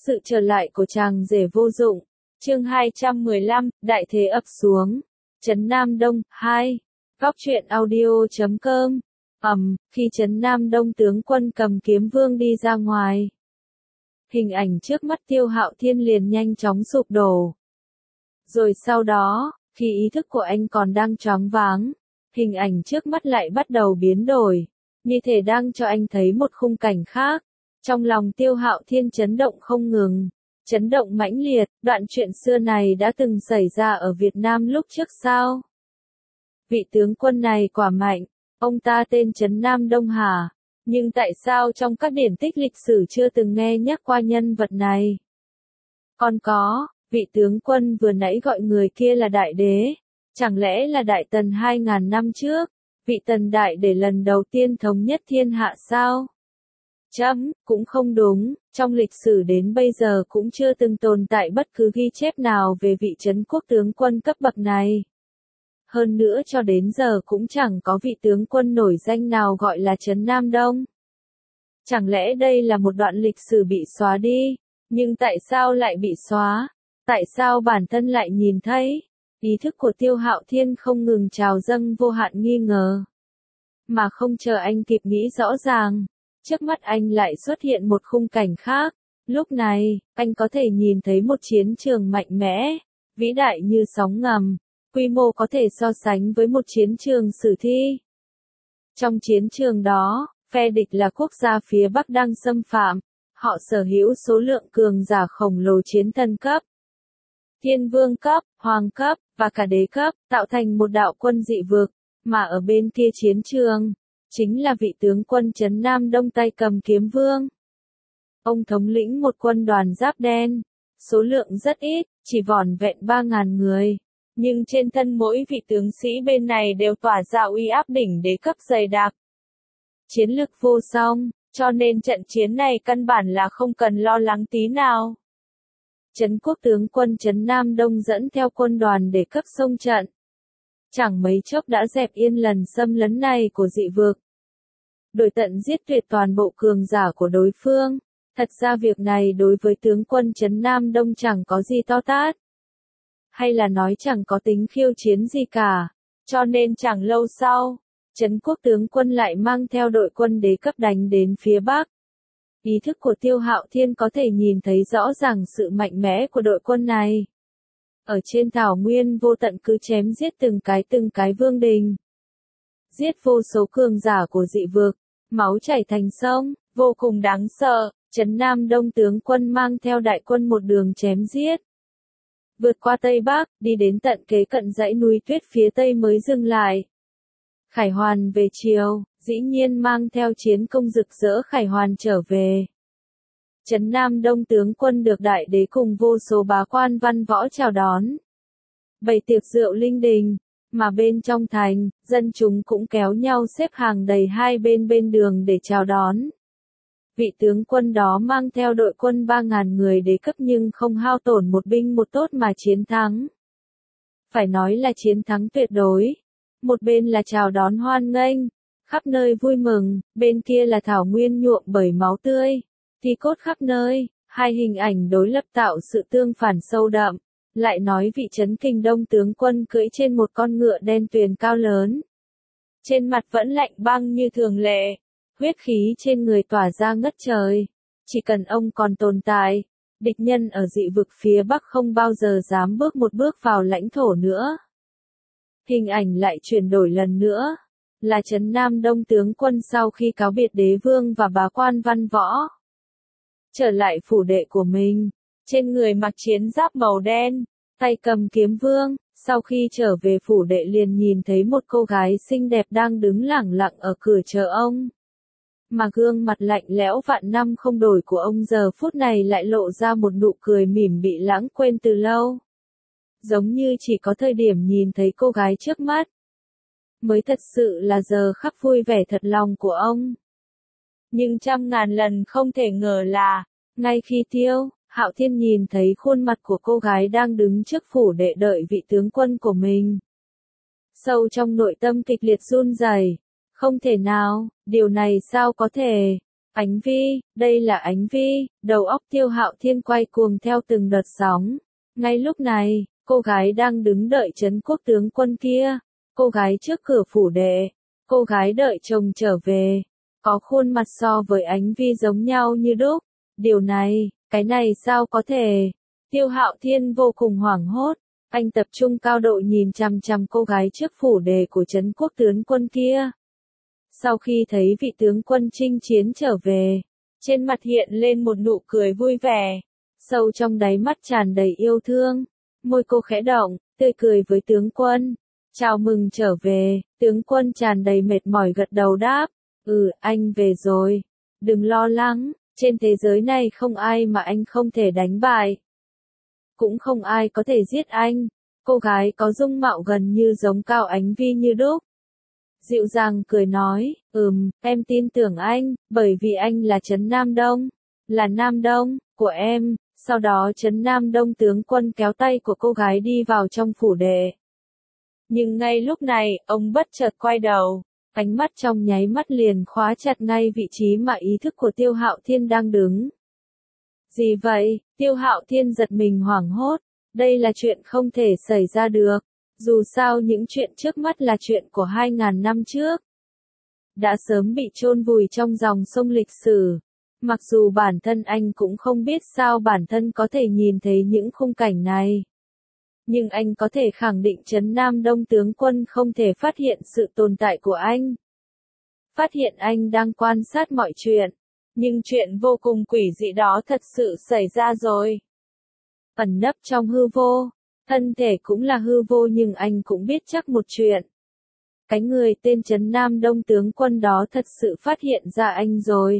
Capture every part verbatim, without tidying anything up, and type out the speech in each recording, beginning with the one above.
Sự trở lại của chàng rể vô dụng. Chương hai trăm mười lăm, đại thế ập xuống. Trấn Nam Đông, hai. Góc truyện audio chấm com. Ầm, khi Trấn Nam Đông tướng quân cầm kiếm vương đi ra ngoài. Hình ảnh trước mắt Tiêu Hạo Thiên liền nhanh chóng sụp đổ. Rồi sau đó, khi ý thức của anh còn đang choáng váng, hình ảnh trước mắt lại bắt đầu biến đổi, như thể đang cho anh thấy một khung cảnh khác. Trong lòng Tiêu Hạo Thiên chấn động không ngừng, chấn động mãnh liệt, đoạn chuyện xưa này đã từng xảy ra ở Việt Nam lúc trước sao? Vị tướng quân này quả mạnh, ông ta tên Trấn Nam Đông hả? Nhưng tại sao trong các điển tích lịch sử chưa từng nghe nhắc qua nhân vật này? Còn có, vị tướng quân vừa nãy gọi người kia là đại đế, chẳng lẽ là đại tần hai ngàn năm trước, vị tần đại để lần đầu tiên thống nhất thiên hạ sao? Chấm, cũng không đúng, trong lịch sử đến bây giờ cũng chưa từng tồn tại bất cứ ghi chép nào về vị trấn quốc tướng quân cấp bậc này. Hơn nữa cho đến giờ cũng chẳng có vị tướng quân nổi danh nào gọi là Trấn Nam Đông. Chẳng lẽ đây là một đoạn lịch sử bị xóa đi? Nhưng tại sao lại bị xóa? Tại sao bản thân lại nhìn thấy? Ý thức của Tiêu Hạo Thiên không ngừng trào dâng vô hạn nghi ngờ. Mà không chờ anh kịp nghĩ rõ ràng, trước mắt anh lại xuất hiện một khung cảnh khác. Lúc này, anh có thể nhìn thấy một chiến trường mạnh mẽ, vĩ đại như sóng ngầm, quy mô có thể so sánh với một chiến trường sử thi. Trong chiến trường đó, phe địch là quốc gia phía Bắc đang xâm phạm, họ sở hữu số lượng cường giả khổng lồ chiến thần cấp, thiên vương cấp, hoàng cấp, và cả đế cấp, tạo thành một đạo quân dị vực, mà ở bên kia chiến trường, chính là vị tướng quân Trấn Nam Đông tay cầm kiếm vương. Ông thống lĩnh một quân đoàn giáp đen, số lượng rất ít, chỉ vỏn vẹn ba ngàn người. Nhưng trên thân mỗi vị tướng sĩ bên này đều tỏa ra uy áp đỉnh đế cấp dày đặc. Chiến lực vô song, cho nên trận chiến này căn bản là không cần lo lắng tí nào. Trấn quốc tướng quân Trấn Nam Đông dẫn theo quân đoàn để cấp xông trận. Chẳng mấy chốc đã dẹp yên lần xâm lấn này của dị vực. Đuổi tận giết tuyệt toàn bộ cường giả của đối phương. Thật ra việc này đối với tướng quân Trấn Nam Đông chẳng có gì to tát. Hay là nói chẳng có tính khiêu chiến gì cả. Cho nên chẳng lâu sau, Trấn quốc tướng quân lại mang theo đội quân đế cấp đánh đến phía Bắc. Ý thức của Tiêu Hạo Thiên có thể nhìn thấy rõ ràng sự mạnh mẽ của đội quân này. Ở trên thảo nguyên vô tận cứ chém giết từng cái từng cái vương đình. Giết vô số cường giả của dị vực, máu chảy thành sông, vô cùng đáng sợ. Trấn Nam Đông tướng quân mang theo đại quân một đường chém giết. Vượt qua Tây Bắc, đi đến tận kế cận dãy núi tuyết phía Tây mới dừng lại. Khải Hoàn về chiều, dĩ nhiên mang theo chiến công rực rỡ Khải Hoàn trở về. Trấn Nam Đông tướng quân được đại đế cùng vô số bá quan văn võ chào đón. Bày tiệc rượu linh đình, mà bên trong thành, dân chúng cũng kéo nhau xếp hàng đầy hai bên bên đường để chào đón. Vị tướng quân đó mang theo đội quân ba ngàn người đế cấp nhưng không hao tổn một binh một tốt mà chiến thắng. Phải nói là chiến thắng tuyệt đối. Một bên là chào đón hoan nghênh, khắp nơi vui mừng, bên kia là thảo nguyên nhuộm bởi máu tươi, thi cốt khắp nơi, hai hình ảnh đối lập tạo sự tương phản sâu đậm. Lại nói vị Trấn Kinh Đông tướng quân cưỡi trên một con ngựa đen tuyền cao lớn. Trên mặt vẫn lạnh băng như thường lệ, huyết khí trên người tỏa ra ngất trời. Chỉ cần ông còn tồn tại, địch nhân ở dị vực phía Bắc không bao giờ dám bước một bước vào lãnh thổ nữa. Hình ảnh lại chuyển đổi lần nữa, là Trấn Nam Đông tướng quân sau khi cáo biệt đế vương và bá quan văn võ. Trở lại phủ đệ của mình, trên người mặc chiến giáp màu đen, tay cầm kiếm vương, sau khi trở về phủ đệ liền nhìn thấy một cô gái xinh đẹp đang đứng lẳng lặng ở cửa chờ ông. Mà gương mặt lạnh lẽo vạn năm không đổi của ông giờ phút này lại lộ ra một nụ cười mỉm bị lãng quên từ lâu. Giống như chỉ có thời điểm nhìn thấy cô gái trước mắt, mới thật sự là giờ khắc vui vẻ thật lòng của ông. Nhưng trăm ngàn lần không thể ngờ là, ngay khi Tiêu Hạo Thiên nhìn thấy khuôn mặt của cô gái đang đứng trước phủ đệ đợi vị tướng quân của mình. Sâu trong nội tâm kịch liệt run rẩy, không thể nào, điều này sao có thể, Ánh Vi, đây là Ánh Vi, đầu óc Tiêu Hạo Thiên quay cuồng theo từng đợt sóng. Ngay lúc này, cô gái đang đứng đợi Trấn Quốc tướng quân kia, cô gái trước cửa phủ đệ, cô gái đợi chồng trở về, có khuôn mặt so với Ánh Vi giống nhau như đúc. Điều này, cái này sao có thể? Tiêu Hạo Thiên vô cùng hoảng hốt, anh tập trung cao độ nhìn chằm chằm cô gái trước phủ đệ của Trấn Quốc tướng quân kia. Sau khi thấy vị tướng quân chinh chiến trở về, trên mặt hiện lên một nụ cười vui vẻ, sâu trong đáy mắt tràn đầy yêu thương, môi cô khẽ động, tươi cười với tướng quân. Chào mừng trở về, tướng quân tràn đầy mệt mỏi gật đầu đáp, ừ, anh về rồi, đừng lo lắng, trên thế giới này không ai mà anh không thể đánh bại. Cũng không ai có thể giết anh. Cô gái có dung mạo gần như giống Cao Ánh Vi như đúc. Dịu dàng cười nói, ừm, em tin tưởng anh, bởi vì anh là Trấn Nam Đông, là Nam Đông của em. Sau đó Trấn Nam Đông tướng quân kéo tay của cô gái đi vào trong phủ đệ. Nhưng ngay lúc này, ông bất chợt quay đầu, ánh mắt trong nháy mắt liền khóa chặt ngay vị trí mà ý thức của Tiêu Hạo Thiên đang đứng. Gì vậy? Tiêu Hạo Thiên giật mình hoảng hốt, đây là chuyện không thể xảy ra được, dù sao những chuyện trước mắt là chuyện của hai ngàn năm trước. Đã sớm bị chôn vùi trong dòng sông lịch sử, mặc dù bản thân anh cũng không biết sao bản thân có thể nhìn thấy những khung cảnh này. Nhưng anh có thể khẳng định Trấn Nam Đông tướng quân không thể phát hiện sự tồn tại của anh. Phát hiện anh đang quan sát mọi chuyện. Nhưng chuyện vô cùng quỷ dị đó thật sự xảy ra rồi. Ẩn nấp trong hư vô, thân thể cũng là hư vô nhưng anh cũng biết chắc một chuyện. Cái người tên Trấn Nam Đông tướng quân đó thật sự phát hiện ra anh rồi.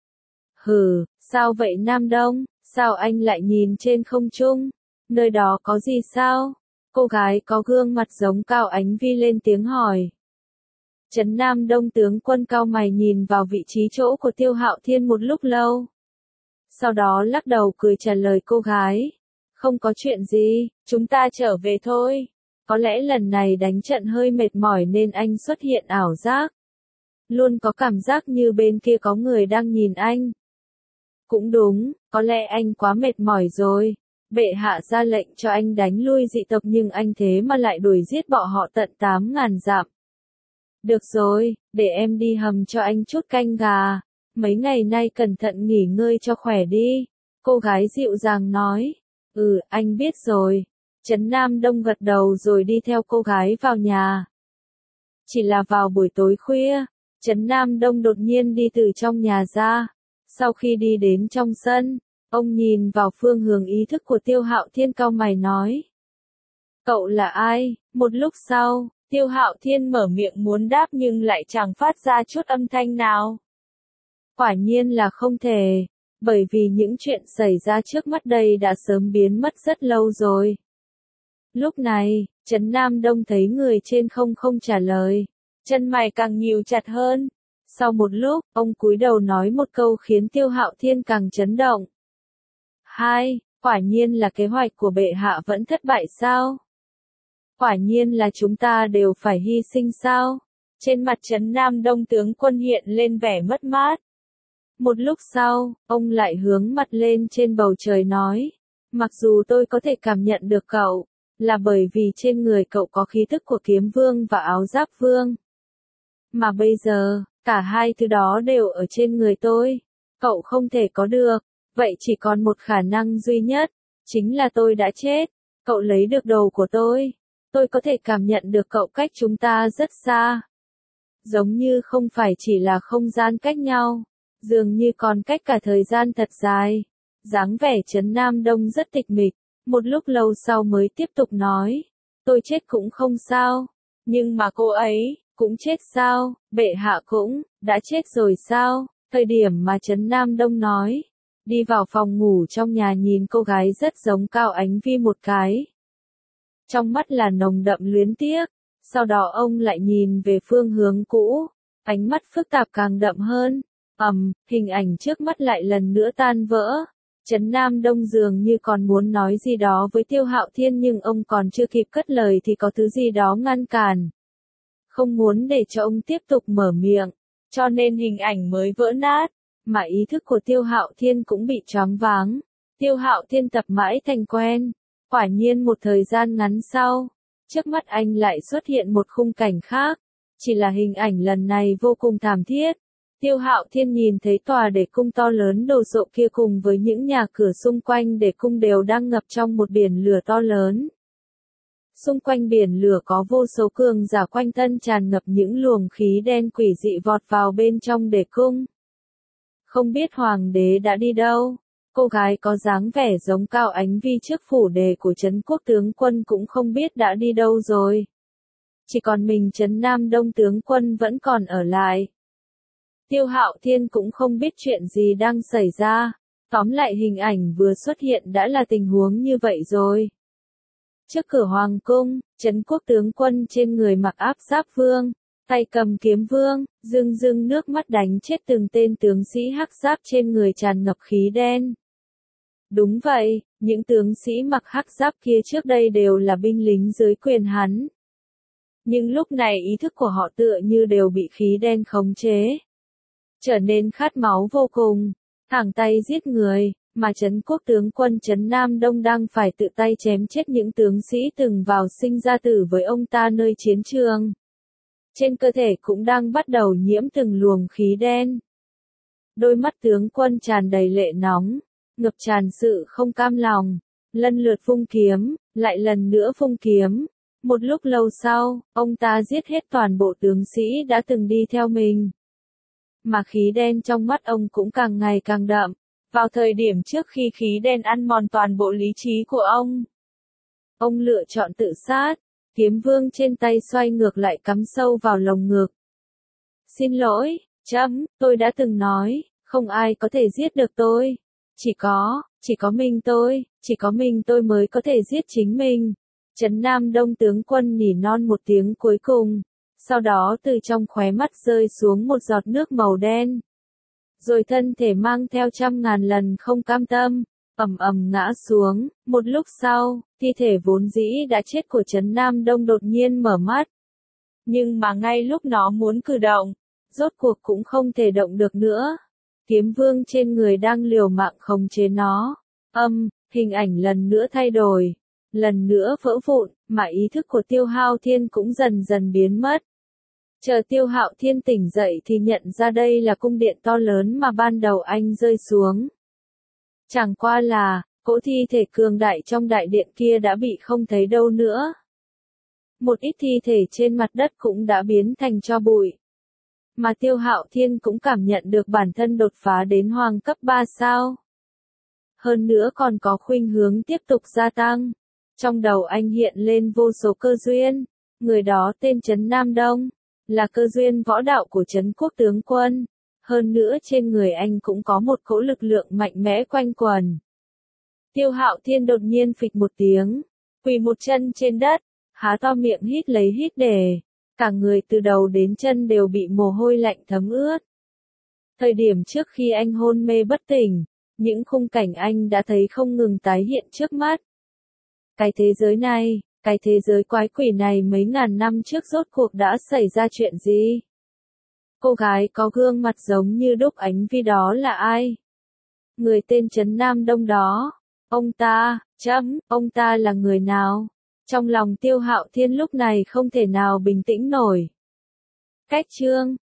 Hừ, sao vậy Nam Đông, sao anh lại nhìn trên không trung? Nơi đó có gì sao? Cô gái có gương mặt giống Cao Ánh Vi lên tiếng hỏi. Trấn Nam Đông tướng quân cau mày nhìn vào vị trí chỗ của Tiêu Hạo Thiên một lúc lâu. Sau đó lắc đầu cười trả lời cô gái. Không có chuyện gì, chúng ta trở về thôi. Có lẽ lần này đánh trận hơi mệt mỏi nên anh xuất hiện ảo giác. Luôn có cảm giác như bên kia có người đang nhìn anh. Cũng đúng, có lẽ anh quá mệt mỏi rồi. Bệ hạ ra lệnh cho anh đánh lui dị tộc nhưng anh thế mà lại đuổi giết bọn họ tận tám ngàn dặm. Được rồi, để em đi hầm cho anh chút canh gà. Mấy ngày nay cẩn thận nghỉ ngơi cho khỏe đi. Cô gái dịu dàng nói. Ừ, anh biết rồi. Trấn Nam Đông gật đầu rồi đi theo cô gái vào nhà. Chỉ là vào buổi tối khuya, Trấn Nam Đông đột nhiên đi từ trong nhà ra. Sau khi đi đến trong sân, ông nhìn vào phương hướng ý thức của Tiêu Hạo Thiên cau mày nói. Cậu là ai? Một lúc sau, Tiêu Hạo Thiên mở miệng muốn đáp nhưng lại chẳng phát ra chút âm thanh nào. Quả nhiên là không thể, bởi vì những chuyện xảy ra trước mắt đây đã sớm biến mất rất lâu rồi. Lúc này, Trấn Nam Đông thấy người trên không không trả lời, chân mày càng nhíu chặt hơn. Sau một lúc, ông cúi đầu nói một câu khiến Tiêu Hạo Thiên càng chấn động. Hai, quả nhiên là kế hoạch của bệ hạ vẫn thất bại sao? Quả nhiên là chúng ta đều phải hy sinh sao? Trên mặt Trấn Nam Đông tướng quân hiện lên vẻ mất mát. Một lúc sau, ông lại hướng mặt lên trên bầu trời nói. Mặc dù tôi có thể cảm nhận được cậu, là bởi vì trên người cậu có khí tức của kiếm vương và áo giáp vương. Mà bây giờ, cả hai thứ đó đều ở trên người tôi. Cậu không thể có được, vậy chỉ còn một khả năng duy nhất, chính là tôi đã chết. Cậu lấy được đồ của tôi. Tôi có thể cảm nhận được cậu cách chúng ta rất xa. Giống như không phải chỉ là không gian cách nhau, dường như còn cách cả thời gian thật dài. Dáng vẻ Trấn Nam Đông rất tịch mịch, một lúc lâu sau mới tiếp tục nói. Tôi chết cũng không sao, nhưng mà cô ấy, cũng chết sao, bệ hạ cũng, đã chết rồi sao? Thời điểm mà Trấn Nam Đông nói, đi vào phòng ngủ trong nhà nhìn cô gái rất giống Cao Ánh Vi một cái. Trong mắt là nồng đậm luyến tiếc, sau đó ông lại nhìn về phương hướng cũ, ánh mắt phức tạp càng đậm hơn. Ầm, um, hình ảnh trước mắt lại lần nữa tan vỡ. Trấn Nam Đông dường như còn muốn nói gì đó với Tiêu Hạo Thiên nhưng ông còn chưa kịp cất lời thì có thứ gì đó ngăn cản. Không muốn để cho ông tiếp tục mở miệng, cho nên hình ảnh mới vỡ nát. mà ý thức của Tiêu Hạo Thiên cũng bị choáng váng. Tiêu Hạo Thiên tập mãi thành quen. Quả nhiên một thời gian ngắn sau, trước mắt anh lại xuất hiện một khung cảnh khác. Chỉ là hình ảnh lần này vô cùng thảm thiết. Tiêu Hạo Thiên nhìn thấy tòa để cung to lớn đồ sộ kia cùng với những nhà cửa xung quanh để cung đều đang ngập trong một biển lửa to lớn. Xung quanh biển lửa có vô số cường giả quanh thân tràn ngập những luồng khí đen quỷ dị vọt vào bên trong để cung. Không biết hoàng đế đã đi đâu, cô gái có dáng vẻ giống Cao Ánh Vi trước phủ đề của Trấn Quốc tướng quân cũng không biết đã đi đâu rồi. Chỉ còn mình Trấn Nam Đông tướng quân vẫn còn ở lại. Tiêu Hạo Thiên cũng không biết chuyện gì đang xảy ra, tóm lại hình ảnh vừa xuất hiện đã là tình huống như vậy rồi. Trước cửa hoàng cung, Trấn Quốc tướng quân trên người mặc áp giáp vương, tay cầm kiếm vương, rưng rưng nước mắt đánh chết từng tên tướng sĩ hắc giáp trên người tràn ngập khí đen. Đúng vậy, những tướng sĩ mặc hắc giáp kia trước đây đều là binh lính dưới quyền hắn. Nhưng lúc này ý thức của họ tựa như đều bị khí đen khống chế. Trở nên khát máu vô cùng, thẳng tay giết người, mà Trấn Quốc tướng quân Trấn Nam Đông đang phải tự tay chém chết những tướng sĩ từng vào sinh ra tử với ông ta nơi chiến trường. Trên cơ thể cũng đang bắt đầu nhiễm từng luồng khí đen. Đôi mắt tướng quân tràn đầy lệ nóng, ngập tràn sự không cam lòng, lần lượt vung kiếm, lại lần nữa vung kiếm. Một lúc lâu sau, ông ta giết hết toàn bộ tướng sĩ đã từng đi theo mình. Mà khí đen trong mắt ông cũng càng ngày càng đậm, vào thời điểm trước khi khí đen ăn mòn toàn bộ lý trí của ông. Ông lựa chọn tự sát, kiếm vương trên tay xoay ngược lại cắm sâu vào lồng ngực. Xin lỗi, chấm, tôi đã từng nói, không ai có thể giết được tôi. Chỉ có, chỉ có mình tôi, chỉ có mình tôi mới có thể giết chính mình. Trấn Nam Đông tướng quân nỉ non một tiếng cuối cùng, sau đó từ trong khóe mắt rơi xuống một giọt nước màu đen. Rồi thân thể mang theo trăm ngàn lần không cam tâm, ầm ầm ngã xuống. Một lúc sau, thi thể vốn dĩ đã chết của Trấn Nam Đông đột nhiên mở mắt. Nhưng mà ngay lúc nó muốn cử động, rốt cuộc cũng không thể động được nữa. Kiếm vương trên người đang liều mạng khống chế nó. Âm, hình ảnh lần nữa thay đổi, lần nữa vỡ vụn, mà ý thức của Tiêu Hạo Thiên cũng dần dần biến mất. Chờ Tiêu Hạo Thiên tỉnh dậy thì nhận ra đây là cung điện to lớn mà ban đầu anh rơi xuống. Chẳng qua là, cỗ thi thể cường đại trong đại điện kia đã bị không thấy đâu nữa. Một ít thi thể trên mặt đất cũng đã biến thành tro bụi. Mà Tiêu Hạo Thiên cũng cảm nhận được bản thân đột phá đến hoàng cấp ba sao. Hơn nữa còn có khuynh hướng tiếp tục gia tăng. Trong đầu anh hiện lên vô số cơ duyên. Người đó tên Trấn Nam Đông, là cơ duyên võ đạo của Trấn Quốc tướng quân. Hơn nữa trên người anh cũng có một cỗ lực lượng mạnh mẽ quanh quần. Tiêu Hạo Thiên đột nhiên phịch một tiếng, quỳ một chân trên đất, há to miệng hít lấy hít để. Cả người từ đầu đến chân đều bị mồ hôi lạnh thấm ướt. Thời điểm trước khi anh hôn mê bất tỉnh, những khung cảnh anh đã thấy không ngừng tái hiện trước mắt. Cái thế giới này, cái thế giới quái quỷ này mấy ngàn năm trước rốt cuộc đã xảy ra chuyện gì? Cô gái có gương mặt giống như đúc Ánh Vi đó là ai? Người tên Trấn Nam Đông đó, ông ta, chấm, ông ta là người nào? Trong lòng Tiêu Hạo Thiên lúc này không thể nào bình tĩnh nổi. Cách chương